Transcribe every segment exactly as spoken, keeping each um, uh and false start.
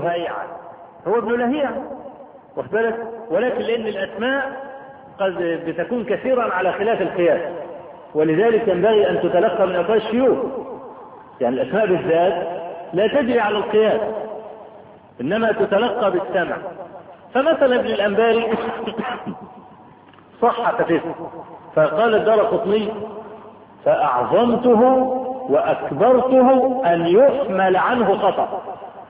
رفيعة هو ابن لهيعة، واخد بالك؟ ولكن لأن الأسماء قد بتكون كثيرا على خلاف القياس، ولذلك ينبغي أن تتلقى من أفواه الشيوخ. يعني الأسماء بالذات لا تجري على القياس، إنما تتلقى بالسمع. فمثلا ابن الأنباري صح فيه، فقال الدارقطني: فأعظمته وأكبرته أن يحمل عنه خطأ.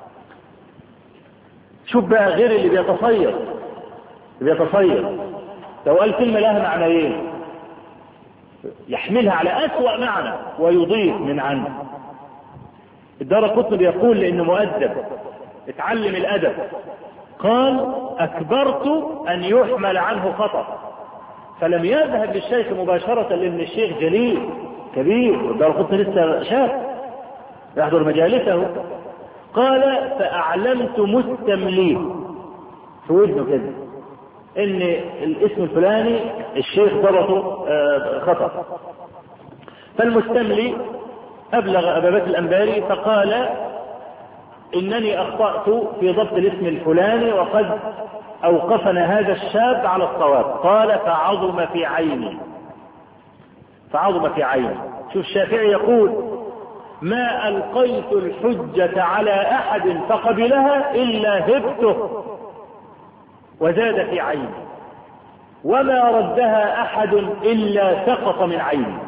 شوف بقى غير اللي بيتصير بيتصير لو قال كلمة لها معنيين يحملها على أسوأ معنى ويضيف من عنه. الدارقطني بيقول لأنه مؤدب اتعلم الأدب، قال: أكبرت أن يحمل عنه خطأ، فلم يذهب للشيخ مباشرة لأن الشيخ جليل كبير والدارقطني لسه شاب يحضر مجالسه. قال: فأعلمت مستمليه في ودنه كده ان الاسم الفلاني الشيخ ضبطه خطأ. فالمستملي أبلغ أبا بكر الأنباري فقال: إنني أخطأت في ضبط الاسم الفلاني وقد أوقفنا هذا الشاب على الصواب. قال: فعظم في عيني فعظم في عيني. شوف الشافعي يقول: ما ألقيت الحجة على أحد فقبلها إلا هبته وزاد في عيني، وما ردها أحد إلا سقط من عيني.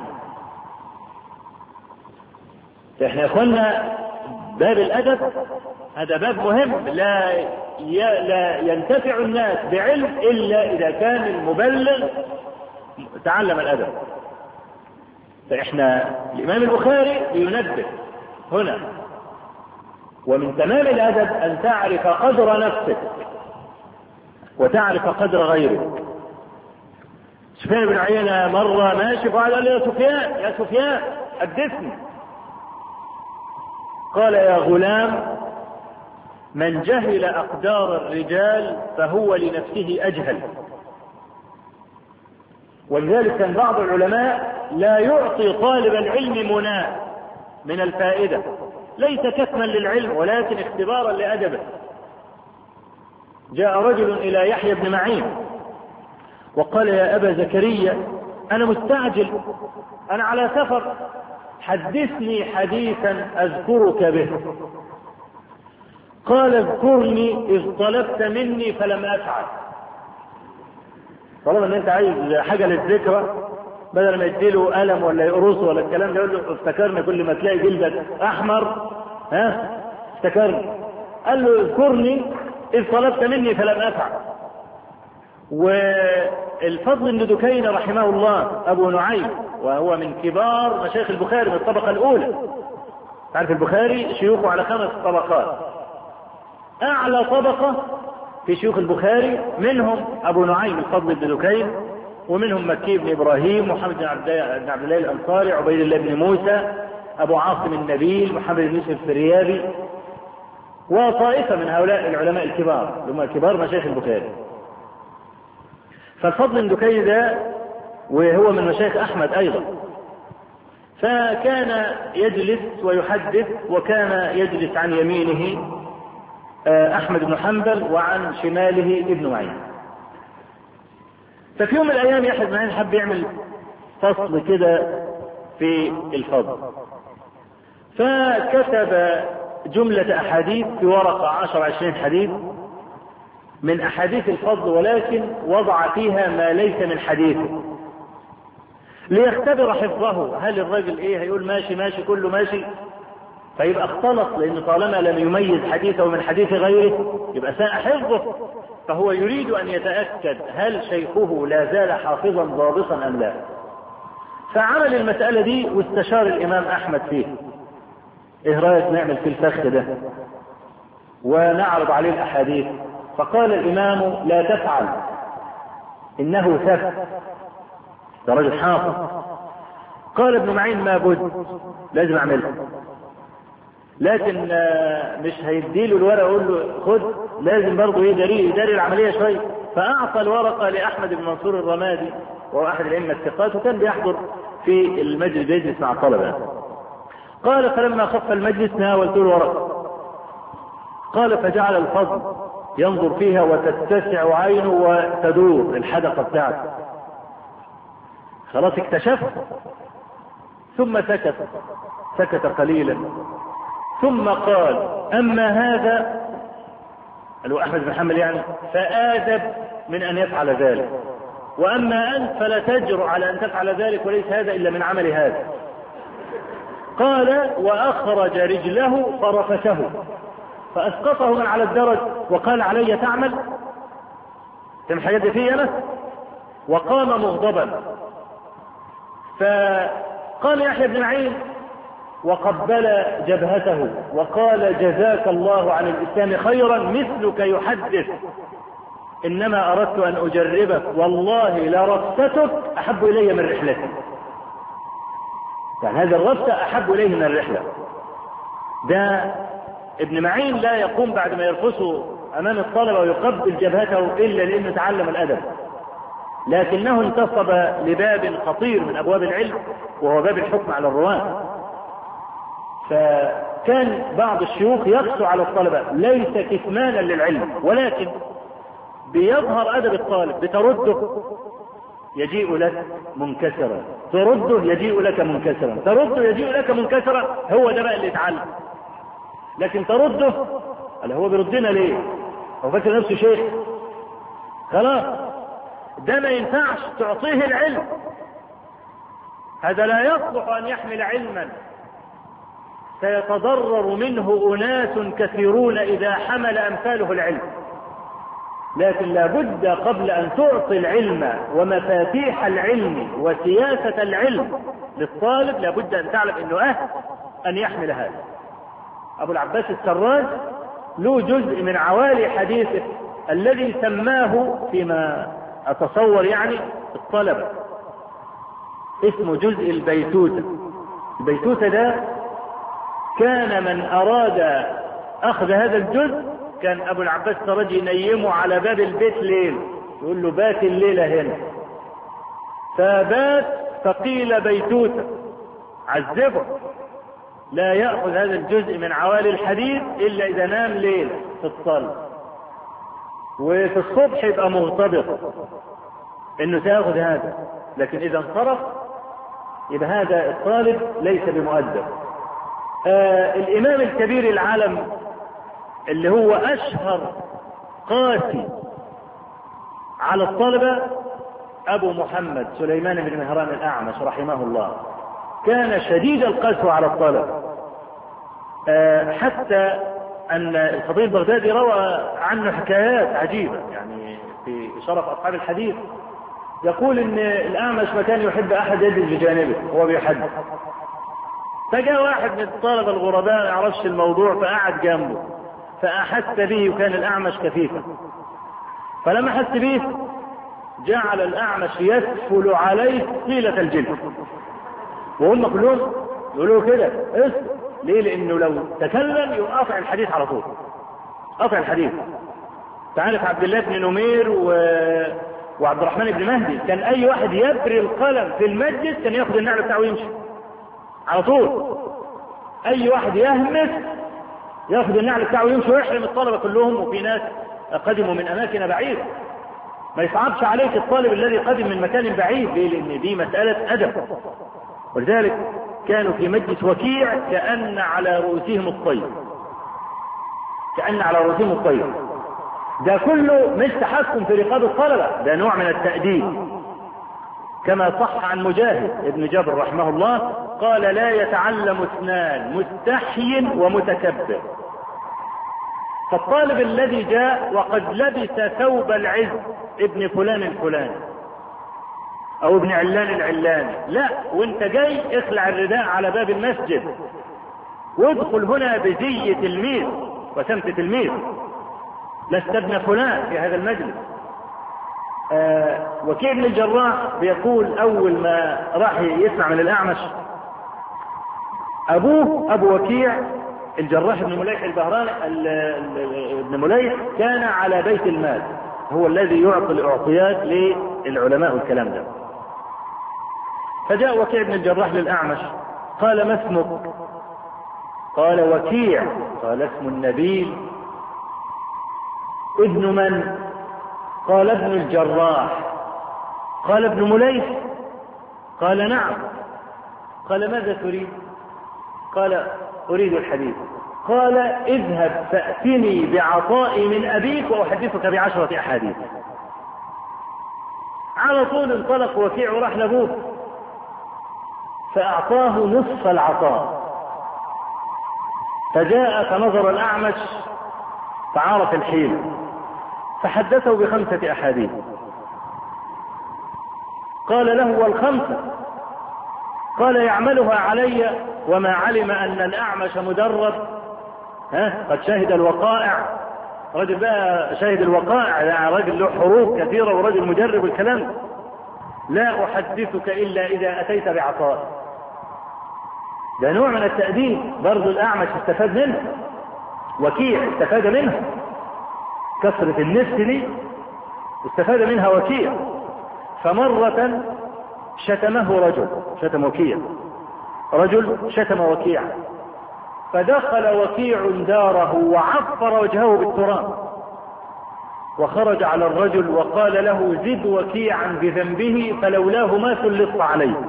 فإحنا يا إخوانا باب الأدب هذا باب مهم، لا لا ينتفع الناس بعلم إلا إذا كان المبلغ تعلم الأدب. فإحنا الإمام البخاري بينبه هنا: ومن تمام الأدب أن تعرف قدر نفسك وتعرف قدر غيرك. سفيان بن عيينة مرة ماشي فقال: قال: يا سفيان يا سفيان حدثني. قال: يا غلام، من جهل أقدار الرجال فهو لنفسه أجهل. ولذلك كان بعض العلماء لا يعطي طالب العلم مناه من الفائدة، ليس كتما للعلم ولكن اختبارا لأدبه. جاء رجل إلى يحيى بن معين وقال: يا أبا زكريا، أنا مستعجل، أنا على سفر، حدثني حديثا أذكرك به. قال: اذكرني إذ طلبت مني فلم أفعل. طالما ان انت عايز حاجة للذكرى، بدل ما يديله قلم ولا يقرصه ولا الكلام ده، يقول له: افتكرني كل ما تلاقي جلدك احمر، ها افتكرني. قال له: اذكرني إذ طلبت مني فلم أفعل. والفضل بن دكين رحمه الله أبو نعيم، وهو من كبار مشايخ البخاري من الطبقة الأولى. تعرف البخاري شيوخه على خمس طبقات، أعلى طبقة في شيوخ البخاري منهم أبو نعيم الفضل بن دكين، ومنهم مكي بن إبراهيم، محمد بن عبد الله الأنصاري، عبيد الله بن موسى، أبو عاصم النبيل، محمد بن يوسف الفريابي، وطائفة من هؤلاء العلماء الكبار هم كبار مشايخ البخاري. فالفضل بن دكين ده وهو من مشايخ أحمد أيضا، فكان يجلس ويحدث، وكان يجلس عن يمينه أحمد بن حنبل وعن شماله ابن معين. ففي يوم من الأيام يحيى بن معين حب يعمل فصل كده في الفضل، فكتب جملة أحاديث في ورقة عشر عشرين حديث من أحاديث الفضل، ولكن وضع فيها ما ليس من حديثه ليختبر حفظه. هل الرجل ايه هيقول ماشي ماشي كله ماشي، فيبقى اختلط، لأن طالما لم يميز حديثه من حديث غيره يبقى ساء حفظه. فهو يريد أن يتأكد هل شيخه لا زال حافظا ضابطا أم لا. فعمل المسألة دي واستشار الإمام أحمد فيه: إيه رأيك نعمل في الفخ ده ونعرض عليه الأحاديث؟ فقال الإمام: لا تفعل، إنه ثف، ده رجل حافظ. قال ابن معين: ما بد، لازم أعملها، لكن مش هيديله الورقة ويقول له خد، لازم برضه يداري يداري العملية شوية. فأعطى الورقة لأحمد بن منصور الرمادي، وهو أحد الأئمة الثقات، وكان بيحضر في المجلس بيجلس مع الطلبة. قال: فلما خف المجلس ناولت الورقة قال فجعل الفضل ينظر فيها وتتسع عينه وتدور الحدقة بتاعته، خلاص اكتشف. ثم سكت سكت قليلا ثم قال أما هذا، قالوا أحمد بن حنبل يعني، فآدب من أن يفعل ذلك، وأما أنت فلا تجرؤ على أن تفعل ذلك، وليس هذا إلا من عمل هذا. قال وأخرج رجله فرفشه فأسقطه من على الدرج وقال علي تعمل تمحى يدي فيه أنا، وقام مغضبا. فقال يحيى بن معين وقبل جبهته وقال جزاك الله عن الإسلام خيرا، مثلك يحدث، إنما أردت أن أجربك، والله لرفتك أحب إلي من رحلتي. يعني هذا الرفت أحب إليه من الرحلة. ده ابن معين لا يقوم بعد ما يرفسه أمام الطلبة ويقبل جبهته إلا لأنه تعلم الأدب، لكنه انتصب لباب خطير من أبواب العلم وهو باب الحكم على الرواة. فكان بعض الشيوخ يقسو على الطلبة ليس كتمانا للعلم، ولكن بيظهر أدب الطالب، بترده يجيء لك منكسرا، ترده يجيء لك منكسرا، ترده يجيء لك منكسرا، هو ده بقى اللي يتعلم. لكن ترده قال هو بيردنا ليه؟ هو فاكر نفسه شيخ؟ خلاص ده ما ينفعش تعطيه العلم، هذا لا يصلح أن يحمل علما، سيتضرر منه أناس كثيرون إذا حمل أمثاله العلم. لكن لا بد قبل أن تعطي العلم ومفاتيح العلم وسياسة العلم للطالب لا بد أن تعلم أنه أهل أن يحمل هذا. أبو العباس السراج له جزء من عوالي حديثه الذي سماه فيما أتصور يعني الطلبة اسمه جزء البيتوتة. البيتوتة ده كان من أراد أخذ هذا الجزء كان أبو العباس السراج ينيمه على باب البيت ليل، يقول له بات الليلة هنا، فبات فقيل بيتوتة، عذبه، لا يأخذ هذا الجزء من عوالي الحديث إلا إذا نام ليلة في الصلاة، وفي الصبح يبقى مغتبط إنه سيأخذ هذا، لكن إذا انصرف يبقى هذا الطالب ليس بمؤدب. آه الإمام الكبير العالم اللي هو أشهر قاسي على الطلبة أبو محمد سليمان بن مهران الأعمش رحمه الله، كان شديد القسوة على الطلبة، أه حتى أن الخطيب البغدادي روى عنه حكايات عجيبة يعني في شرف أصحاب الحديث، يقول إن الأعمش ما كان يحب أحد يجلس بجانبه وهو بيحدث، فجاء واحد من الطلبة الغرباء ما يعرفش الموضوع فقعد جنبه فأحس به، وكان الأعمش كفيفا، فلما حس به جعل الأعمش يسفل عليه طيلة الجلد، وهم كلهم يقولوا كده اسف ليه؟ لأنه لو تكلم يقطع الحديث على طول، قطع الحديث. تعرف عبد الله بن نمير و... وعبد الرحمن بن مهدي كان أي واحد يبري القلم في المجلس كان يأخذ النعل بتاعه ويمشي على طول، أي واحد يهمس يأخذ النعل بتاعه ويمشي ويحرم الطلبة كلهم، وفي ناس قدموا من أماكن بعيدة، ما يصعبش عليك الطالب الذي قدم من مكان بعيد، لأن دي مسألة أدب. ولذلك كانوا في مجلس وكيع كأن على رؤوسهم الطير، كأن على رؤوسهم الطير، ده كله مش تحكم في رقاب الطلبة، ده نوع من التأديب، كما صح عن مجاهد ابن جبر رحمه الله قال لا يتعلم اثنان مستحي ومتكبر. فالطالب الذي جاء وقد لبس ثوب العز ابن فلان الفلاني او ابن علان العلاني، لا، وانت جاي اخلع الرداء على باب المسجد وادخل هنا بزي تلميذ وسمت تلميذ، لست ابن فلان في هذا المجلس. آه وكيع بن الجراح بيقول اول ما راح يسمع من الأعمش، ابوه ابو وكيع الجراح بن مليح البهراني ابن مليح كان على بيت المال، هو الذي يعطي الاعطيات للعلماء والكلام ده. فجاء وكيع بن الجراح للأعمش قال ما اسمك؟ قال وكيع. قال اسم النبيل ابن من؟ قال ابن الجراح. قال ابن مليث؟ قال نعم. قال ماذا تريد؟ قال أريد الحديث. قال اذهب فأتني بعطاء من أبيك وأحدثك بعشرة أحاديث. على طول انطلق وكيع وراح لأبوه فأعطاه نصف العطاء. فجاء فنظر الأعمش فعرف الحيل فحدثه بخمسة أحاديث. قال له والخمسة؟ قال يعملها علي وما علم أن الأعمش مدرب، ها قد شهد الوقائع، رجل بقى شهد الوقائع، يعني رجل له حروب كثيرة ورجل مجرب الكلام. لا أحدثك إلا إذا أتيت بعطاء. ده نوع من التأديب برضو، الأعمش استفاد منه، وكيع استفاد منها، كثرة النفس دي استفاد منها وكيع. فمرة شتمه رجل، شتم وكيع، رجل شتم وكيع، فدخل وكيع داره وعفر وجهه بالتراب وخرج على الرجل وقال له زد وكيعا بذنبه فلولاه ما سلط عليه.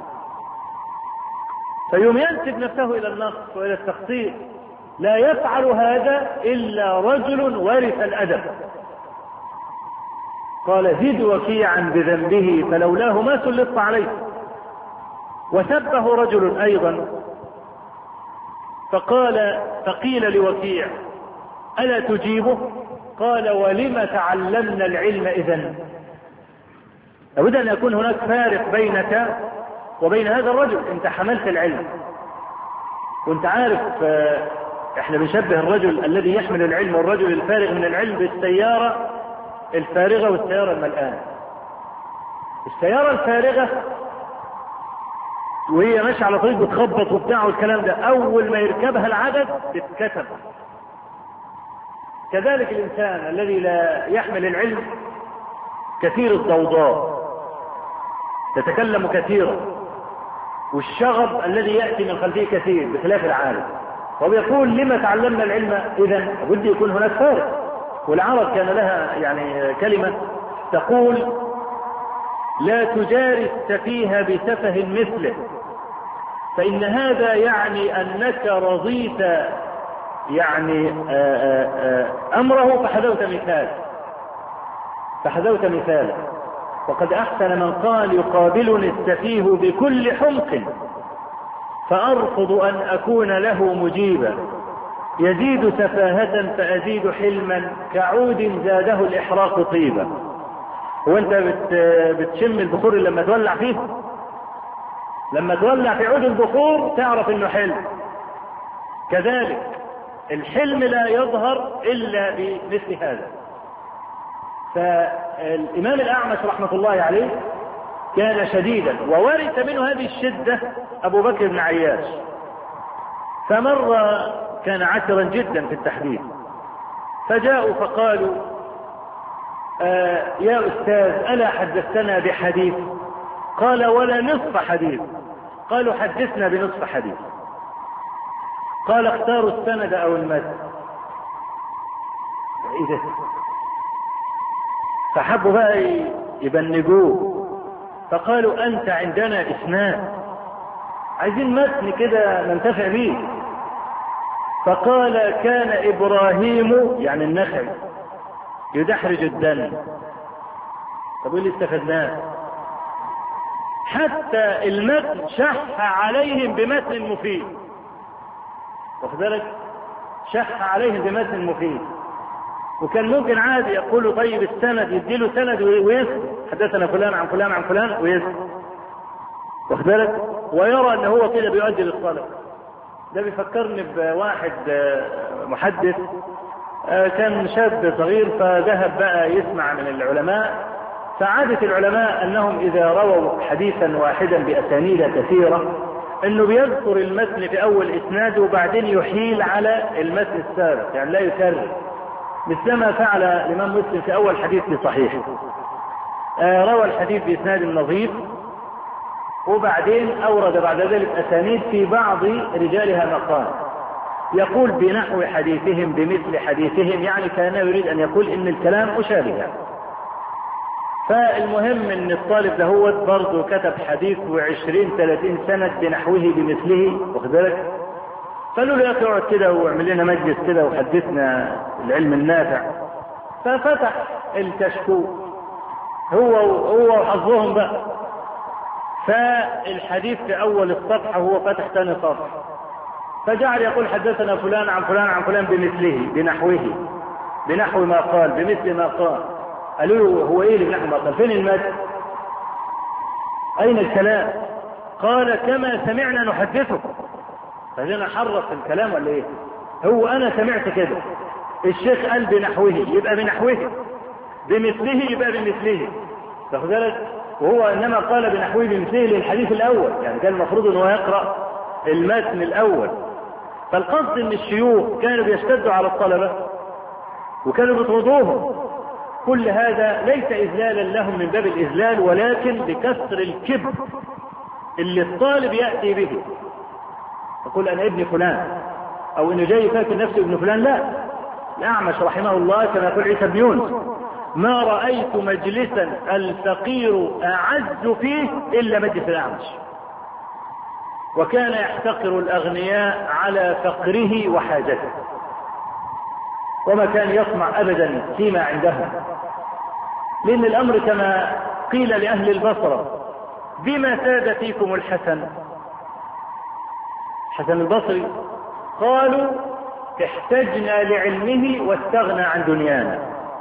فيوم ينسب نفسه إلى النقص وإلى التخطيط. لا يفعل هذا إلا رجل ورث الأدب. قال زد وكيعا بذنبه فلولاه ما سلط عليه. وسبه رجل أيضا فقال فقيل لوكيع ألا تجيبه؟ قال ولم تعلمنا العلم إذن؟ لابد أن يكون هناك فارق بينك وبين هذا الرجل. انت حملت العلم وانت عارف، احنا بنشبه الرجل الذي يحمل العلم والرجل الفارغ من العلم بالسيارة الفارغة والسيارة الملآن. السيارة الفارغة وهي ماشية على طريق بتخبط وبتاع والكلام ده، اول ما يركبها العدد بتتكتب. كذلك الانسان الذي لا يحمل العلم كثير الضوضاء، يتكلم كثيرا، والشغب الذي يأتي من خلفه كثير بخلاف العالم. وبيقول لما تعلمنا العلم إذن؟ بد يكون هناك فارق. والعرب كان لها يعني كلمة تقول لا تجاري السفيه بسفه مثله، فإن هذا يعني أنك رضيت يعني آآ آآ أمره فحذوت مثال فحذوت مثال وقد أحسن من قال يقابلني السفيه بكل حمق فأرفض أن أكون له مجيبا، يزيد سفاهة فأزيد حلما كعود زاده الإحراق طيبا. وانت بت بتشم البخور لما تولع فيه، لما تولع في عود البخور تعرف انه حلم. كذلك الحلم لا يظهر إلا بمثل هذا. فالإمام الأعمش رحمة الله عليه كان شديدا، وورث منه هذه الشدة أبو بكر بن عياش. فمرة كان عسرا جدا في التحديث، فجاءوا فقالوا آه يا أستاذ ألا حدثتنا بحديث؟ قال ولا نصف حديث. قالوا حدثنا بنصف حديث. قال اختاروا السند أو المتن. إيه ده؟ فحبوا بقى يبنجوه، فقالوا أنت عندنا إسناد، عايزين متن كده ننتفع به. فقال كان إبراهيم يعني النخعي يدحرج الدم. طب اللي استفدناه حتى المتن شح عليهم بمتن مفيد، واخد بالك؟ شح عليهم بمتن مفيد. وكان ممكن عادي يقولوا طيب السند، يديله سند ويسكت، حدثنا فلان عن فلان عن فلان ويسكت، واخد بالك؟ ويرى ان هو كده بيؤدي للصلاة. ده بيفكرني بواحد محدث كان شاب صغير، فذهب بقى يسمع من العلماء. فعادة العلماء انهم اذا رووا حديثا واحدا باسانيد كثيرة انه بيذكر المتن في اول اسناده وبعدين يحيل على المتن السابق، يعني لا يكرر، مثلما فعل الامام مسلم في اول حديث في صحيحه. آه روى الحديث باسناد نظيف وبعدين اورد بعد ذلك اسانيد في بعض رجالها مقال، يقول بنحو حديثهم بمثل حديثهم، يعني كان يريد أن يقول إن الكلام مشابه. فالمهم إن الطالب ده هو برضه كتب حديث وعشرين ثلاثين سنة بنحوه بمثله، واخد بالك؟ قالوا له يا أخي اقعد كده واعمل لنا مجلس كده وحدثنا العلم النافع. ففتح الكشكول هو هو وحظهم بقى. فالحديث في أول الصفحة هو فتح ثاني صفحة، فجعل يقول حدثنا فلان عن فلان عن فلان بمثله بنحوه بنحو ما قال بمثل ما قال. قالوا له هو ايه اللي بنحو ما قال؟ فين المد؟ اين الكلام؟ قال كما سمعنا نحدثه. فهنا حرف الكلام ولا ايه؟ هو انا سمعت كده، الشيخ قال بنحوه يبقى بنحوه، بمثله يبقى بمثله، تاخد بالك؟ وهو انما قال بنحوه بمثله للحديث الاول، يعني كان المفروض انه يقرأ المتن الاول. فالقصد ان الشيوخ كانوا بيشتدوا على الطلبة وكانوا بيطردوهم. كل هذا ليس اذلالا لهم من باب الاذلال، ولكن بكسر الكبر اللي الطالب يأتي به، يقول انا ابن فلان، او انه جاي فاكر نفسه ابن فلان. لا، الأعمش رحمه الله كما يقول عيسى بن يونس ما رأيت مجلسا الفقير أعز فيه إلا مجلس الأعمش، وكان يحتقر الأغنياء على فقره وحاجته، وما كان يطمع أبدا فيما عندهم. لأن الأمر كما قيل لأهل البصرة بما ساد فيكم الحسن حسن البصري، قالوا احتجنا لعلمه واستغنى عن دنيانا.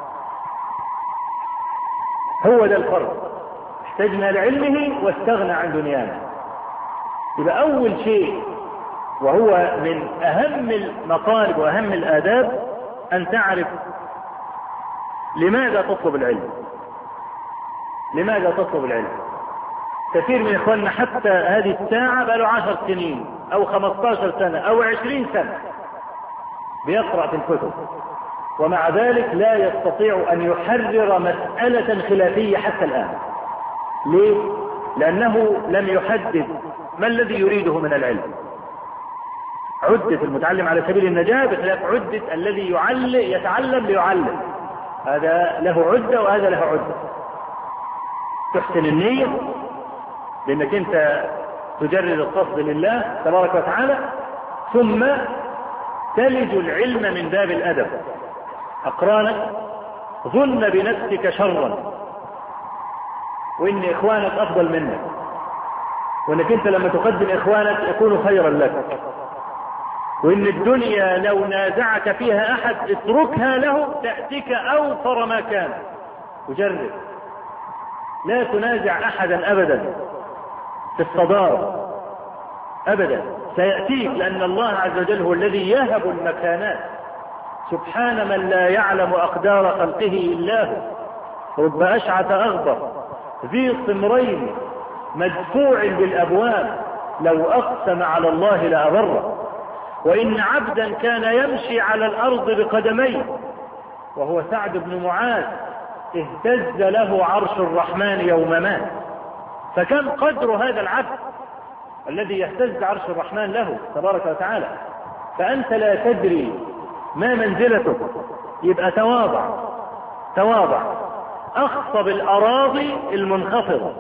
هو ده الفرق، احتجنا لعلمه واستغنى عن دنيانا. يبقى أول شيء وهو من أهم المطالب وأهم الآداب أن تعرف لماذا تطلب العلم. لماذا تطلب العلم؟ كثير من إخواننا حتى هذه الساعة بقى له عشر سنين أو خمستاشر سنة أو عشرين سنة بيقرأ في الكتب، ومع ذلك لا يستطيع أن يحرر مسألة خلافية حتى الآن. ليه؟ لأنه لم يحدد ما الذي يريده من العلم. عدة المتعلم على سبيل النجاة بخلاف عدة الذي يعلم يتعلم ليعلم، هذا له عدة وهذا له عدة. تحسن النية لأنك أنت تجرد القصد لله تبارك وتعالى، ثم تلج العلم من باب الأدب. أقرانك ظن بنفسك شرا وإن إخوانك أفضل منك، وإنك أنت لما تقدم إخوانك يكون خيرا لك، وإن الدنيا لو نازعك فيها أحد اتركها له تأتيك أوفر ما كان. وجرب لا تنازع أحدا أبدا في الصدارة أبدا، سيأتيك، لأن الله عز وجل هو الذي يهب المكانات. سبحان من لا يعلم أقدار خلقه إلا هو. رب أشعث أغبر ذي صمرين مدفوع بالأبواب لو أقسم على الله لأبره. وإن عبدا كان يمشي على الأرض بقدميه وهو سعد بن معاذ اهتز له عرش الرحمن يوم مات. فكم قدر هذا العبد الذي يهتز عرش الرحمن له تبارك وتعالى؟ فأنت لا تدري ما منزلتك، يبقى تواضع تواضع. أخصب الأراضي المنخفضة،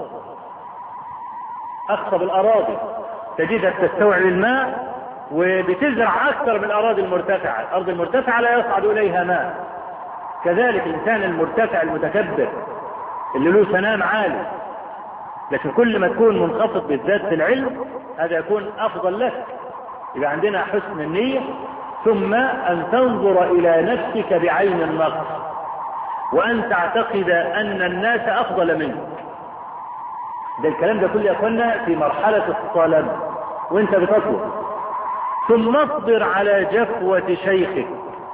أخصب الأراضي تجدها تستوعب الماء وبتزرع أكثر من الأراضي المرتفعة. الأرض المرتفعة لا يصعد إليها ماء. كذلك الإنسان المرتفع المتكبر اللي له سنام عالي، لكن كل ما تكون منخفض بالذات في العلم هذا يكون أفضل لك. يبقى عندنا حسن النية، ثم أن تنظر إلى نفسك بعين النقص، وأن تعتقد أن الناس أفضل منك. ده الكلام ده كله يا أخوانا في مرحلة الطلب وانت بتطلب. ثم اصبر على جفوة شيخك،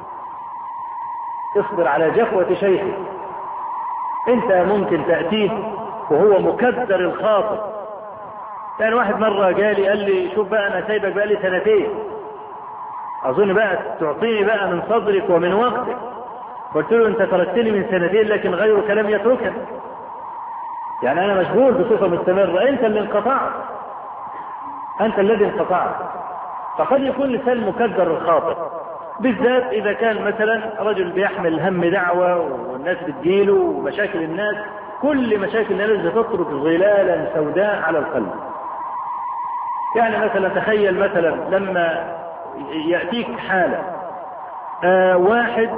اصبر على جفوة شيخك. انت ممكن تأتيه وهو مكدر الخاطر. كان واحد مرة قالي قال لي شوف بقى أنا سايبك بقى لي سنتين، أظن بقى تعطيني بقى من صدرك ومن وقتك. قلت له أنت تركتني من سنتين لكن غيرك لم يتركك، يعني أنا مشغول بصفة مستمرة، أنت اللي انقطعت، أنت الذي انقطعت. فقد يكون لسان مكدر الخاطر، بالذات إذا كان مثلا رجل بيحمل هم دعوة والناس بتجيله ومشاكل الناس، كل مشاكل الناس بتترك ظلالا سوداء على القلب. يعني مثلا تخيل مثلا لما يأتيك حالة آه واحد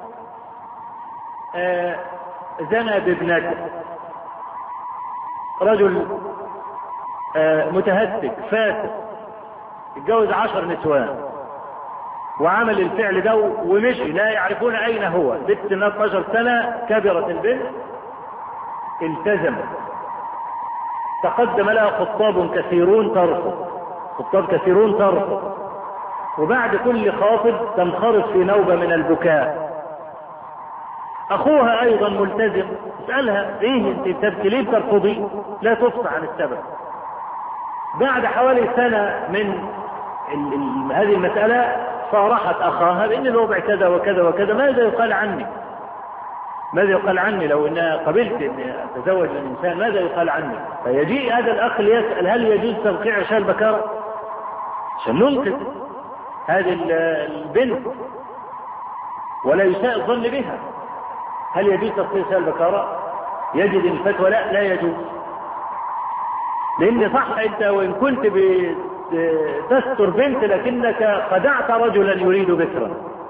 آه زنى بابنته، رجل آه متهتك فاسد اتجوز عشر نسوان وعمل الفعل ده ومشي، لا يعرفون اين هو. بنت اثنتا عشرة سنة كبرت البنت، التزمت، تقدم لها خطاب كثيرون ترفض، خطاب كثيرون ترفض، وبعد كل خاطب تنخرط في نوبة من البكاء. اخوها ايضا ملتزم، اسألها ايه انت بتبكي ليه بترفضي؟ لا تفصح عن السبب. بعد حوالي سنة من ال ال هذه المسألة صارحت اخاها بان الوضع كذا وكذا وكذا، ماذا يقال عني؟ ماذا يقال عني لو انها قبلت ان اتزوج الانسان؟ ماذا يقال عني؟ فيجيء هذا الاخ ليسأل هل يجوز توقيع عشاء البكارة عشان ننقذ هذه البنت ولا يساء الظن بها؟ هل يجوز توقيع عشاء البكارة؟ يجد الفتوى لا لا يجوز، لان صح انت وان كنت بتستر بنت لكنك خدعت رجلا يريد بكرا،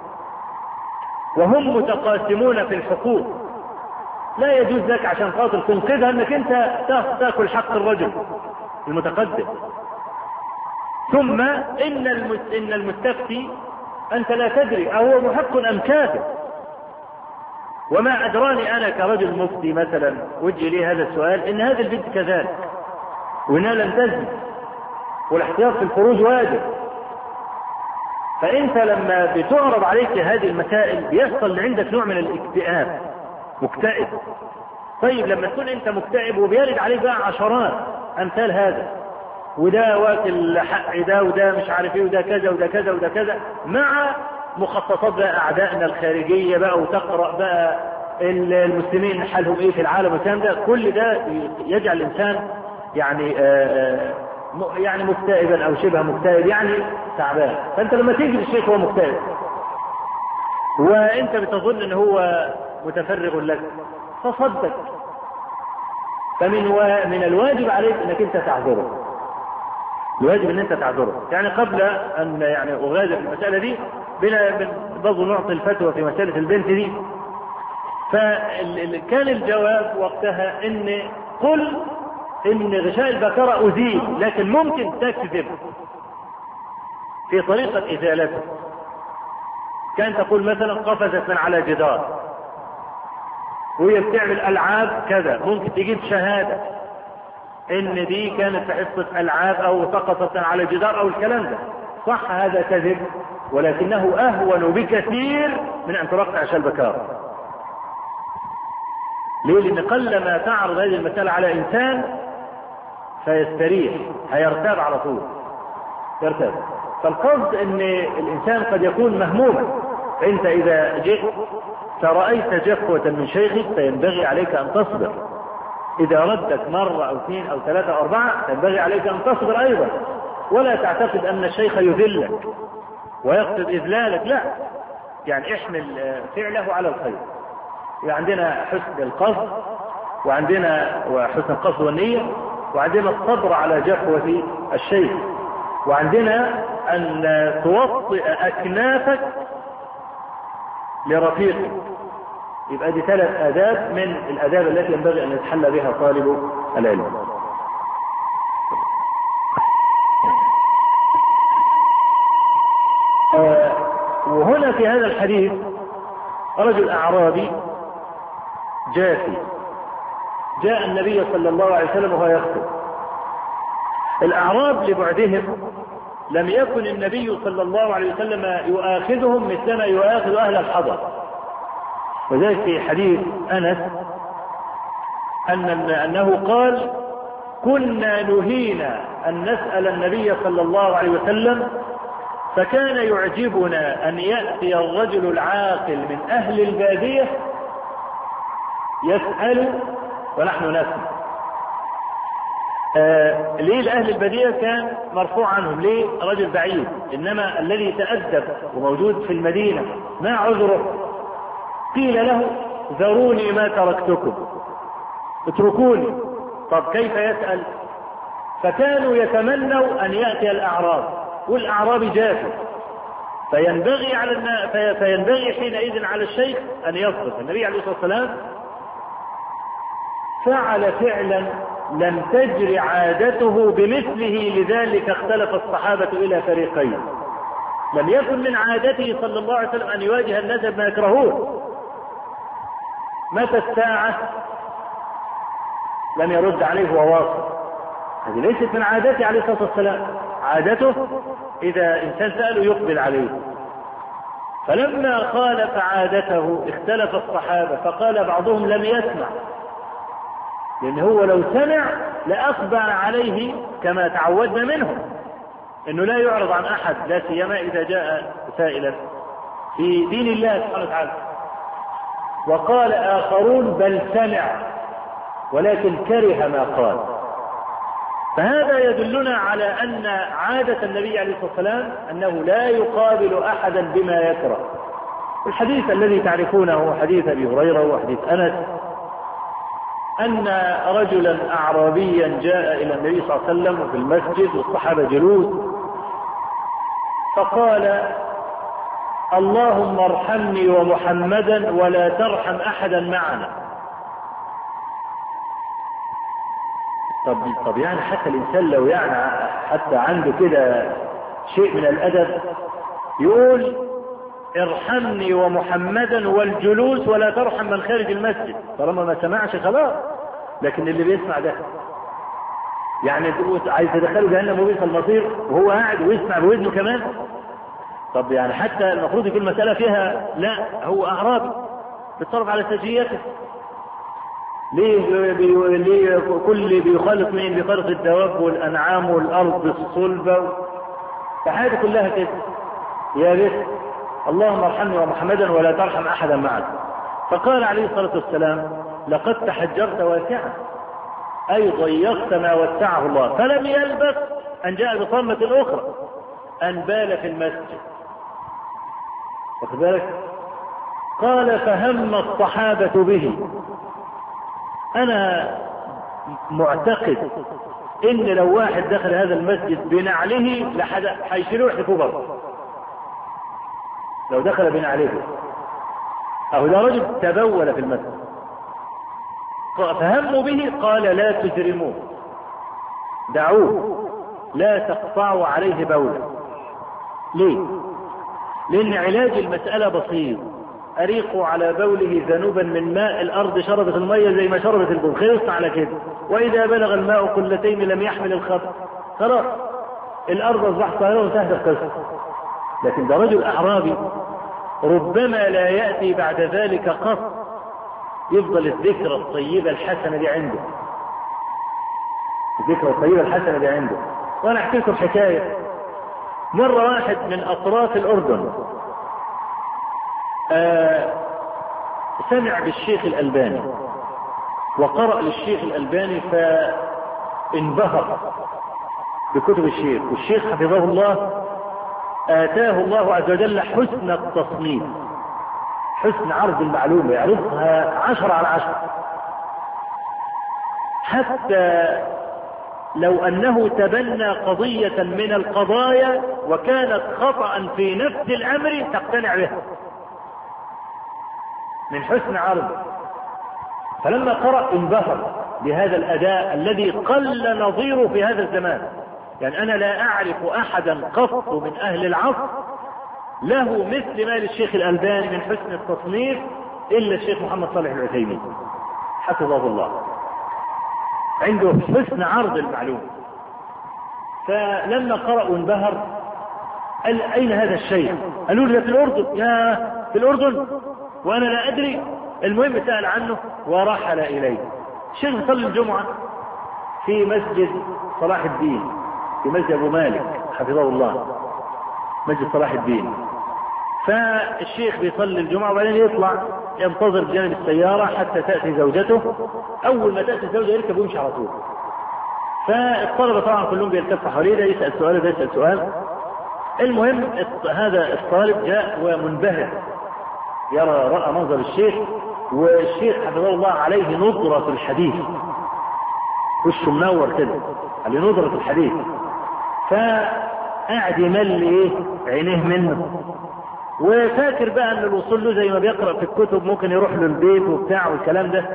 وهم متقاسمون في الحقوق. لا يجوز لك عشان خاطر تنقذها انك انت تاكل حق الرجل المتقدم. ثم ان ان المستفتي انت لا تدري اهو محق ام كافر، وما ادراني انا كرجل مفتي مثلا وجه لي هذا السؤال ان هذه البنت كذلك وانها لم تزن والاحتياط في الخروج واجب. فانت لما بتعرض عليك هذه المسائل بيحصل عندك نوع من الاكتئاب، مكتئب. طيب لما تكون انت مكتئب وبيرد عليك بقى عشرات امثال هذا، وده واكل حق ده وده مش عارف ايه وده كذا وده كذا وده كذا، مع مخططات بقى اعدائنا الخارجيه بقى، وتقرا بقى المسلمين حالهم ايه في العالم والكلام ده، كل ده يجعل الانسان يعني آآ آآ يعني مكتئبا او شبه مكتئب، يعني تعبان. فانت لما تيجي للشيخ هو مكتئب وانت بتظن ان هو متفرغ لك فصدق، فمن و... من الواجب عليك انك انت تعذره، الواجب ان انت تعذره. يعني قبل ان يعني اغادر المسألة دي بنا برضو نعطي الفتوى في مسألة البنت دي، فكان الجواب وقتها ان قل ان غشاء البكرة ازيل، لكن ممكن تكذب في طريقة ازالته. كان تقول مثلا قفزت من على جدار وهي بتعمل العاب كذا، ممكن تجيب شهادة ان دي كانت في حصة العاب او سقطت على جدار او الكلام ده. صح هذا كذب، ولكنه اهون بكثير من ان ترقع عشاء البكارة. ليه؟ لان قلما تعرض هذه المسألة على انسان فيستريح، هيرتاب على طول، يرتاب. فالقصد ان الانسان قد يكون مهموما، فانت اذا جئت فرأيت جفوة من شيخك فينبغي عليك ان تصبر. اذا ردت مرة او اثنين او ثلاثة او اربعة فينبغي عليك ان تصبر ايضا، ولا تعتقد ان الشيخ يذلك ويقصد اذلالك، لا، يعني احمل فعله على الخير. يعني عندنا حسن القصد وعندنا وحسن القصد والنية، وعندنا الصبر على جفوة الشيخ، وعندنا أن توطئ أكنافك لرفيقك. يبقى دي ثلاث آداب من الآداب التي ينبغي أن يتحلى بها طالب العلم. آه وهنا في هذا الحديث رجل أعرابي جافي جاء النبي صلى الله عليه وسلم وهو يخطب. الأعراب لبعدهم لم يكن النبي صلى الله عليه وسلم يؤاخذهم مثلما يؤاخذ أهل الحضر. وذلك في حديث أنس أن أنه قال: كنا نهينا أن نسأل النبي صلى الله عليه وسلم، فكان يعجبنا أن يأتي الرجل العاقل من أهل البادية يسأل ونحن نسمع. آه ليه لأهل البدية كان مرفوع عنهم؟ ليه رجل بعيد؟ إنما الذي تأدب وموجود في المدينة ما عذره؟ قيل له ذروني ما تركتكم، اتركوني. طب كيف يسأل؟ فكانوا يتمنوا أن يأتي الأعراب، والأعراب جافوا، فينبغي على النا... في... فينبغي حينئذ على الشيخ أن يصرف. النبي عليه الصلاة والسلام فعل فعلا لم تجر عادته بمثله، لذلك اختلف الصحابة إلى فريقين. لم يكن من عادته صلى الله عليه وسلم أن يواجه الناس بما يكرهون. متى الساعة؟ لم يرد عليه وواصل. هذه ليست من عادته عليه الصلاة والسلام. عادته إذا إنسان سأله يقبل عليه. فلما خالف عادته اختلف الصحابة، فقال بعضهم لم يسمع، لأن هو لو سمع لأقبل عليه كما تعودنا منه، إنه لا يعرض عن أحد، لا سيما إذا جاء سائلا في دين الله سبحانه وتعالى. وقال آخرون بل سمع ولكن كره ما قال. فهذا يدلنا على أن عادة النبي عليه الصلاة والسلام أنه لا يقابل أحدا بما يكره. الحديث الذي تعرفونه حديث أبي هريرة وحديث أنس، أن رجلا أعرابيا جاء إلى النبي صلى الله عليه وسلم في المسجد والصحابة جلوس، فقال اللهم ارحمني ومحمدا ولا ترحم أحدا معنا. طب, طب يعني حتى الإنسان لو يعني حتى عنده كده شيء من الأدب يقول ارحمني ومحمدا والجلوس ولا ترحم من خارج المسجد، طالما ما سمعش خلاص. لكن اللي بيسمع ده يعني عايز تدخله جهنم وبئس المصير وهو قاعد ويسمع بودنه كمان. طب يعني حتى المفروض يكون المسألة فيها لا، هو أعرابي بيتصرف على سجيته. ليه, بي... ليه كل بيخالط مين؟ بيخالط الدواب والأنعام والأرض الصلبة، فحاجة كلها كده. يا بيت اللهم ارحمني ومحمدا ولا ترحم أحدا معك. فقال عليه الصلاة والسلام لقد تحجرت واسعا، أي ضيقت ما وسعه الله. فلم يلبث أن جاء بصمة أخرى، أن بال في المسجد. واخد بالك؟ قال فهم الصحابة به. أنا معتقد إن لو واحد دخل هذا المسجد بنعله حيشيلوه يحذفوه بره. لو دخل بنعله أو ده رجل تبول في المسجد، فهموا به. قال لا تجرموه، دعوه، لا تقطعوا عليه بولا. ليه؟ لأن علاج المسألة بسيط. أريقوا على بوله ذنوبا من ماء الأرض شربت المية زي ما شربت البول، خلص على كده. وإذا بلغ الماء قلتين لم يحمل الخبث، خلاص الأرض أصبحت طاهرة وانتهت القصة. لكن ده رجل أعرابي ربما لا يأتي بعد ذلك قط، يفضل الذكرى الطيبة الحسنة دي عنده، الذكرى الطيبة الحسنة دي عنده. وأنا أحكي لكم حكاية. مرة واحد من أطراف الأردن آه سمع بالشيخ الألباني وقرأ للشيخ الألباني فانبهر بكتب الشيخ. والشيخ حفظه الله آتاه الله عز وجل حسن التصنيف، حسن عرض المعلومة، يعرضها عشر على عشر، حتى لو أنه تبنى قضية من القضايا وكانت خطأ في نفس الأمر تقتنع بها من حسن عرض. فلما قرأ انبهر بهذا الأداء الذي قل نظيره في هذا الزمان. يعني أنا لا أعرف أحدا قط من أهل العصر له مثل ما للشيخ الألباني من حسن التصنيف إلا الشيخ محمد صالح العثيمين حفظه الله، عنده حسن عرض المعلومة. فلما قرأوا انبهر، قال أين هذا الشيخ؟ قالوا له في الأردن. يا في الأردن وأنا لا أدري. المهم سأل عنه ورحل إليه. الشيخ صلى الجمعة في مسجد صلاح الدين، في مسجد أبو مالك حفظه الله، مسجد صلاح الدين. فالشيخ بيصلي الجمعة وبعدين يطلع ينتظر بجانب السيارة حتى تأتي زوجته. أول ما تأتي الزوجة يركب ويمشي على طول. فالطلبة طبعا كلهم بيلتفوا حواليه، ده يسأل سؤال ده يسأل سؤال. المهم هذا الطالب جاء ومنبهر، يرى رأى منظر الشيخ، والشيخ حفظه الله عليه نظرة الحديث، وشه منور كده عليه نظرة الحديث، فقعد يمل ايه عينيه منه، وفاكر بقى ان الوصول له زي ما بيقرأ في الكتب ممكن يروح له البيت وبتاع والكلام ده.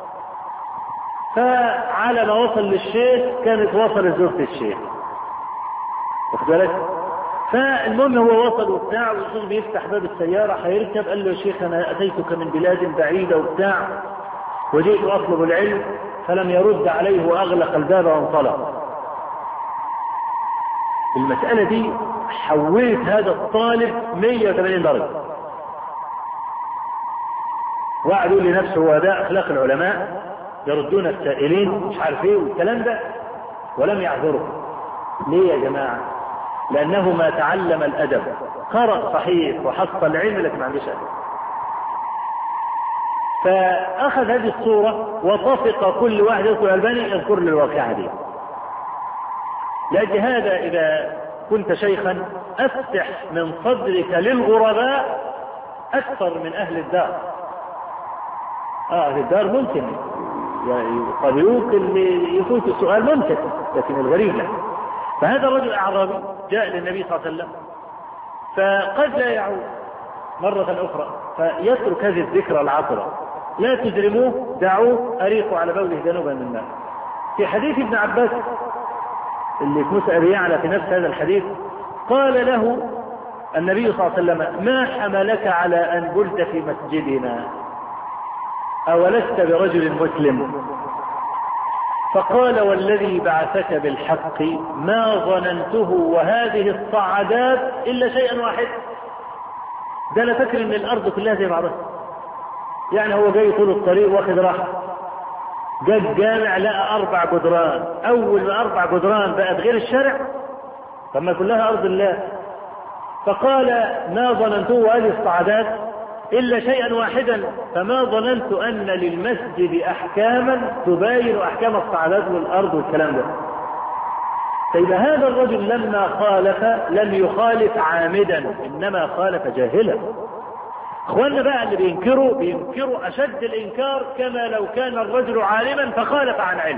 فعلى ما وصل للشيخ كانت وصل زوجة الشيخ، واخد بالك؟ فالمهم هو وصل وبتاع، والشيخ بيفتح باب السيارة هيركب، قال له يا شيخ انا اتيتك من بلاد بعيدة وبتاع وجئت اطلب العلم، فلم يرد عليه واغلق الباب وانطلق. المسألة دي حولت هذا الطالب مية وثمانين درجة، وقعد يقول لنفسه هو ده اخلاق العلماء، يردون السائلين مش عارف ايه والكلام ده، ولم يعذره. ليه يا جماعة؟ لأنه ما تعلم الأدب، قرأ صحيح وحصل العلم لكن ما عندوش أدب. فأخذ هذه الصورة وطفق كل واحد يذكر الألباني يذكر للواقعة دي. لأجل هذا إذا كنت شيخا أفتح من صدرك للغرباء أكثر من أهل الدار. آه أهل الدار ممكن يقابلوك اللي يفوت السؤال ممكن، لكن الغريب لا. فهذا الرجل أعرابي جاء للنبي صلى الله عليه وسلم، فقد لا يعود مرة أخرى، فيترك هذه الذكرى العطرة، لا تجرموه دعوه أريقوا على بوله ذنوبا من ماء. في حديث ابن عباس اللي في موسى أبي يعلى في نفس هذا الحديث قال له النبي صلى الله عليه وسلم ما حملك على أن بلت في مسجدنا أولست برجل مسلم؟ فقال والذي بعثك بالحق ما ظننته وهذه الصعدات إلا شيئا واحد. ده أنا فاكر إن الأرض كلها زي بعضها، يعني هو جاي طول الطريق واخد راحة، جاء الجامع لقى أربع جدران، أول ما أربع جدران بقت غير الشارع فما كلها أرض الله. فقال ما ظننته وهذه الصعدات إلا شيئا واحدا فما ظننت أن للمسجد أحكاما تباين أحكام الصعدات والأرض والكلام ده. طيب هذا الرجل لما خالف لم يخالف عامدا إنما خالف جاهلا. اخواننا بقى اللي بينكروا بينكروا أشد الإنكار كما لو كان الرجل عالما فخالف عن علم.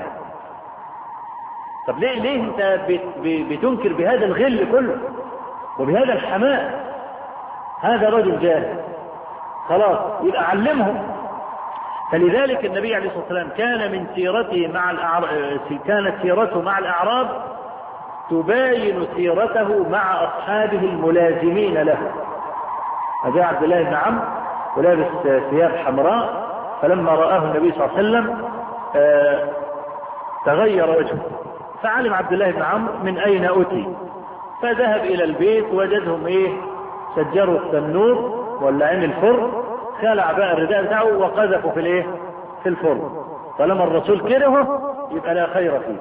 طب ليه ليه انت بتنكر بهذا الغل كله وبهذا الحماء؟ هذا رجل جاهل خلاص يبقى علمهم. فلذلك النبي عليه الصلاة والسلام كان من سيرته مع الأعراب، كانت سيرته مع الأعراب تباين سيرته مع أصحابه الملازمين له. فجاء عبد الله بن عمرو ولابس ثياب حمراء، فلما رآه النبي صلى الله عليه وسلم آه تغير وجهه، فعلم عبد الله بن عمرو من أين أتي، فذهب إلى البيت وجدهم إيه سجروا التنور ولا عين الفرن، خلع بقى الرداء بتاعه وقذفه في الايه في الفرن. طالما الرسول كرهه يبقى لا خير فيه.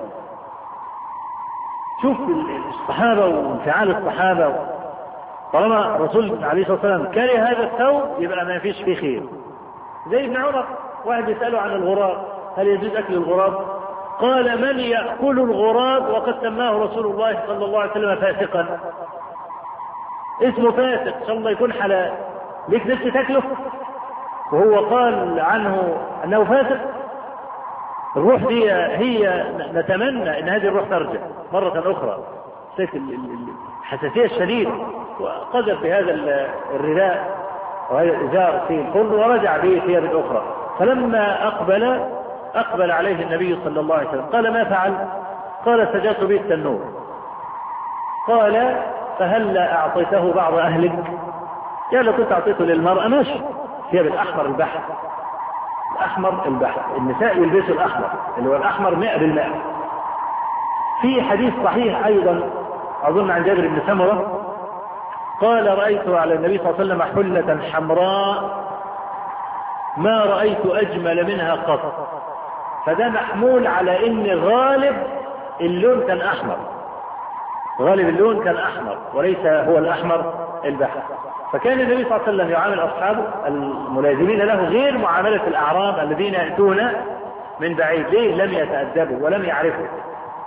شوف الصحابة وانفعال الصحابة، طالما الرسول عليه الصلاة والسلام كره هذا الثوب يبقى ما فيش فيه خير. زي ابن عمر واحد يسأله عن الغراب هل يجوز أكل الغراب؟ قال من يأكل الغراب وقد سماه رسول الله صلى الله عليه وسلم فاسقا؟ اسمه فاسق ان شاء الله يكون حلال، ليك نفسي تاكله وهو قال عنه انه فاسق؟ الروح دي هي نتمنى ان هذه الروح ترجع مرة اخرى. الحساسية الشديدة وقذف بهذا الرداء وهذا الازار في الفرن ورجع به ثياب اخرى. فلما اقبل اقبل عليه النبي صلى الله عليه وسلم قال ما فعل؟ قال سجدت به التنور. قال فهلا اعطيته بعض اهلك؟ قال لو كنت اعطيته للمرأة ماشي، ثياب الاحمر البحر، الاحمر البحر، النساء يلبسوا الاحمر اللي هو الاحمر مئة بالمئة. في حديث صحيح ايضا اظن عن جابر بن سمرة قال رأيت على النبي صلى الله عليه وسلم حلة حمراء ما رأيت اجمل منها قط. فده محمول على ان غالب اللون كان احمر، غالب اللون كان احمر وليس هو الاحمر البحر. فكان النبي صلى الله عليه وسلم يعامل اصحابه الملازمين له غير معاملة الاعراب الذين يأتون من بعيد. ليه؟ لم يتأدبوا ولم يعرفوا.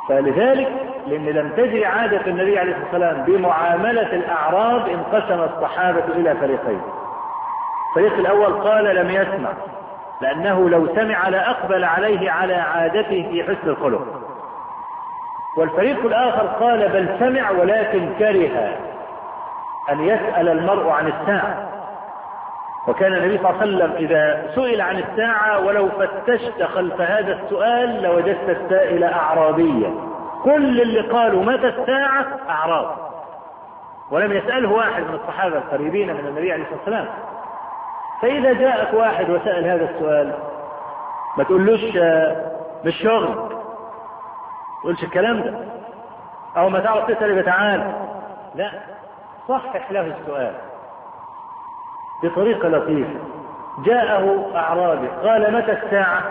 فلذلك لأن لم تجري عادة النبي عليه الصلاة والسلام بمعاملة الأعراب انقسم الصحابة إلى فريقين. الفريق الأول قال لم يسمع، لأنه لو سمع لأقبل عليه على عادته في حسن الخلق. والفريق الآخر قال بل سمع ولكن كره أن يسأل المرء عن الساعة، وكان النبي صلى الله عليه وسلم إذا سئل عن الساعة ولو فتشت خلف هذا السؤال لوجدت السائل أعرابيا، كل اللي قالوا متى الساعة أعراب، ولم يسأله واحد من الصحابة القريبين من النبي عليه الصلاة والسلام. فإذا جاءك واحد وسأل هذا السؤال ما تقولوش مش شغل، تقولش الكلام ده، أو ما تعرف تسأل تعال، لا، صحح له السؤال بطريقة لطيفة. جاءه أعرابي قال متى الساعة؟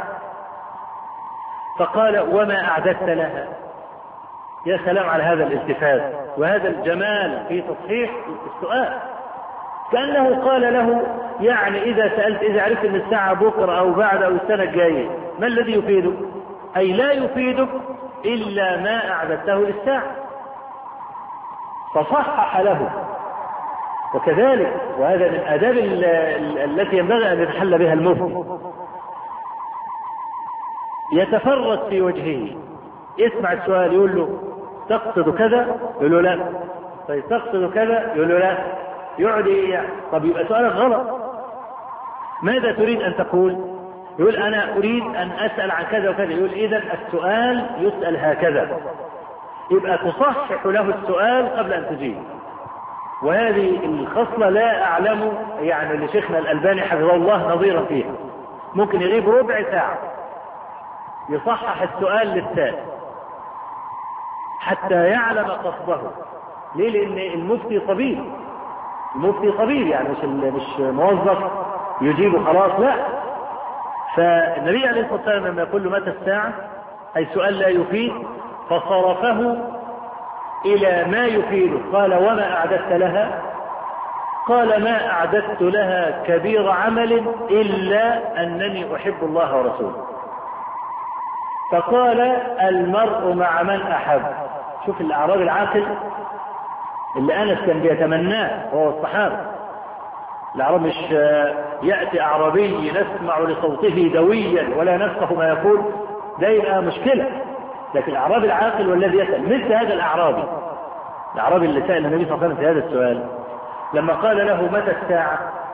فقال وما أعددت لها؟ يا سلام على هذا الالتفات وهذا الجمال في تصحيح السؤال، كأنه قال له يعني إذا سألت إذا عرفت أن الساعة بكرة أو بعد أو السنة الجاية ما الذي يفيدك؟ أي لا يفيدك إلا ما أعددته للساعة. فصحح له. وكذلك وهذا من آداب التي ينبغي أن يتحلى بها المفتي، يتفرس في وجهه، يسمع السؤال يقول له تقصد كذا؟ يقول له لا. طيب تقصد كذا؟ يقول له لا. يقعد يعني طب يبقى سؤالك غلط، ماذا تريد أن تقول؟ يقول أنا أريد أن أسأل عن كذا وكذا. يقول إذن السؤال يسأل هكذا، يبقى تصحح له السؤال قبل أن تجيب. وهذه الخصلة لا أعلم يعني لشيخنا الألباني حفظه الله نظيرا فيها، ممكن يغيب ربع ساعة يصحح السؤال للسائل حتى يعلم قصده. ليه؟ لأن المفتي طبيب، المفتي طبيب يعني مش مش موظف يجيب خلاص، لا. فالنبي عليه الصلاة والسلام لما يقول له متى الساعة أي سؤال لا يفيد فصرفه إلى ما يفيده. قال وما أعددت لها؟ قال ما أعددت لها كبير عمل إلا أنني أحب الله ورسوله. فقال المرء مع من أحب. شوف الأعرابي العاقل اللي أنس كان بيتمناه وهو الصحابة. الأعرابي مش يأتي أعرابي نسمع لصوته دويا ولا نفقه ما يقول، ده يبقى مشكلة. لكن الأعرابي العاقل والذي يسأل مثل هذا الأعرابي، الأعرابي اللي سأل النبي صلى الله عليه وسلم في هذا السؤال لما قال له متى الساعة؟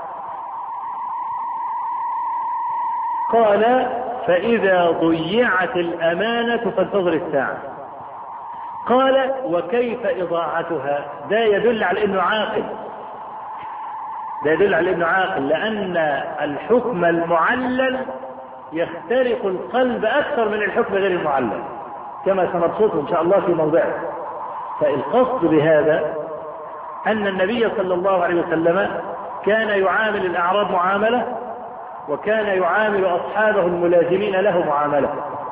قال فإذا ضيعت الأمانة فانتظر الساعة. قال وكيف إضاعتها؟ ده يدل على أنه عاقل، ده يدل على أنه عاقل، لأن الحكم المعلل يخترق القلب أكثر من الحكم غير المعلل كما سنبسطه إن شاء الله في موضعه. فالقصد بهذا أن النبي صلى الله عليه وسلم كان يعامل الأعراب معاملة، وكان يعامل أصحابه الملازمين له معاملة.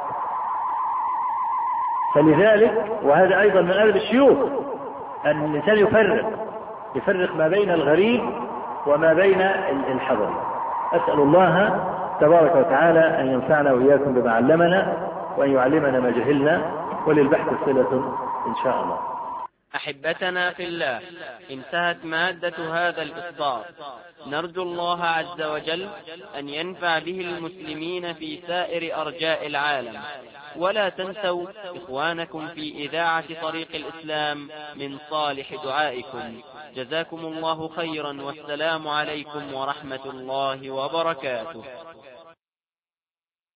فلذلك وهذا أيضا من أدب الشيوخ أن الإنسان يفرق يفرق ما بين الغريب وما بين الحضر. أسأل الله تبارك وتعالى أن ينفعنا وإياكم بما علمنا وأن يعلمنا ما جهلنا، وللبحث صلة إن شاء الله. أحبتنا في الله، انتهت مادة هذا الإصدار. نرجو الله عز وجل أن ينفع به المسلمين في سائر أرجاء العالم. ولا تنسوا إخوانكم في إذاعة طريق الإسلام من صالح دعائكم. جزاكم الله خيرا، والسلام عليكم ورحمة الله وبركاته.